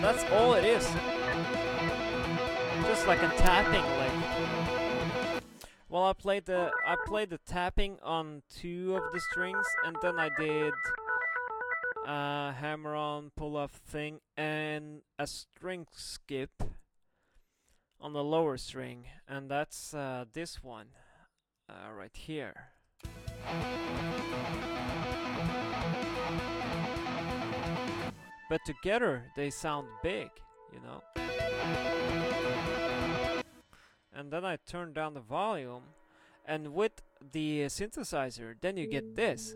That's all it is. Just like a tapping lick. Well, I played the tapping on two of the strings, and then I did hammer on, pull off thing, and a string skip on the lower string, and that's this one right here. But together they sound big, you know. And then I turn down the volume, and with the synthesizer, then you get this.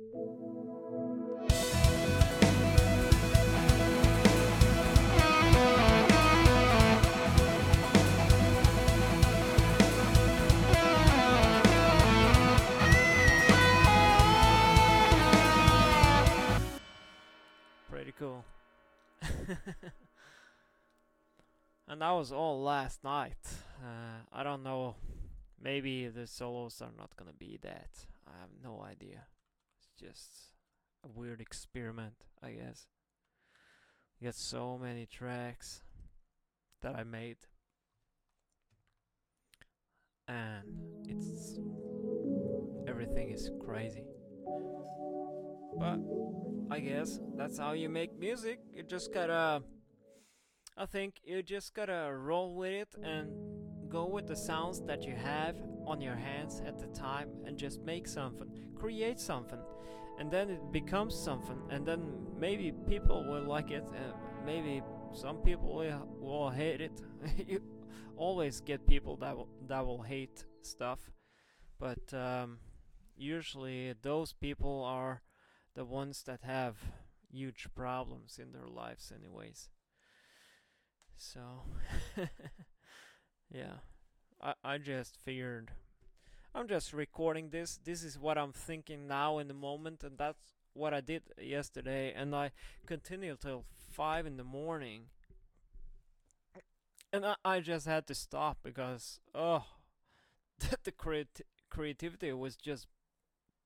Pretty cool. And that was all last night. I don't know. Maybe the solos are not gonna be that. I have no idea. It's just a weird experiment, I guess. You got so many tracks that I made, and it's everything is crazy. But I guess that's how you make music. You just gotta, I think you just gotta roll with it and go with the sounds that you have on your hands at the time and just make something, create something, and then it becomes something, and then maybe people will like it, and maybe some people will hate it. You always get people that will hate stuff, but usually those people are the ones that have huge problems in their lives, anyways. So, yeah, I just figured I'm just recording this. This is what I'm thinking now in the moment, and that's what I did yesterday. And I continued till 5 in the morning, and I just had to stop because the creativity was just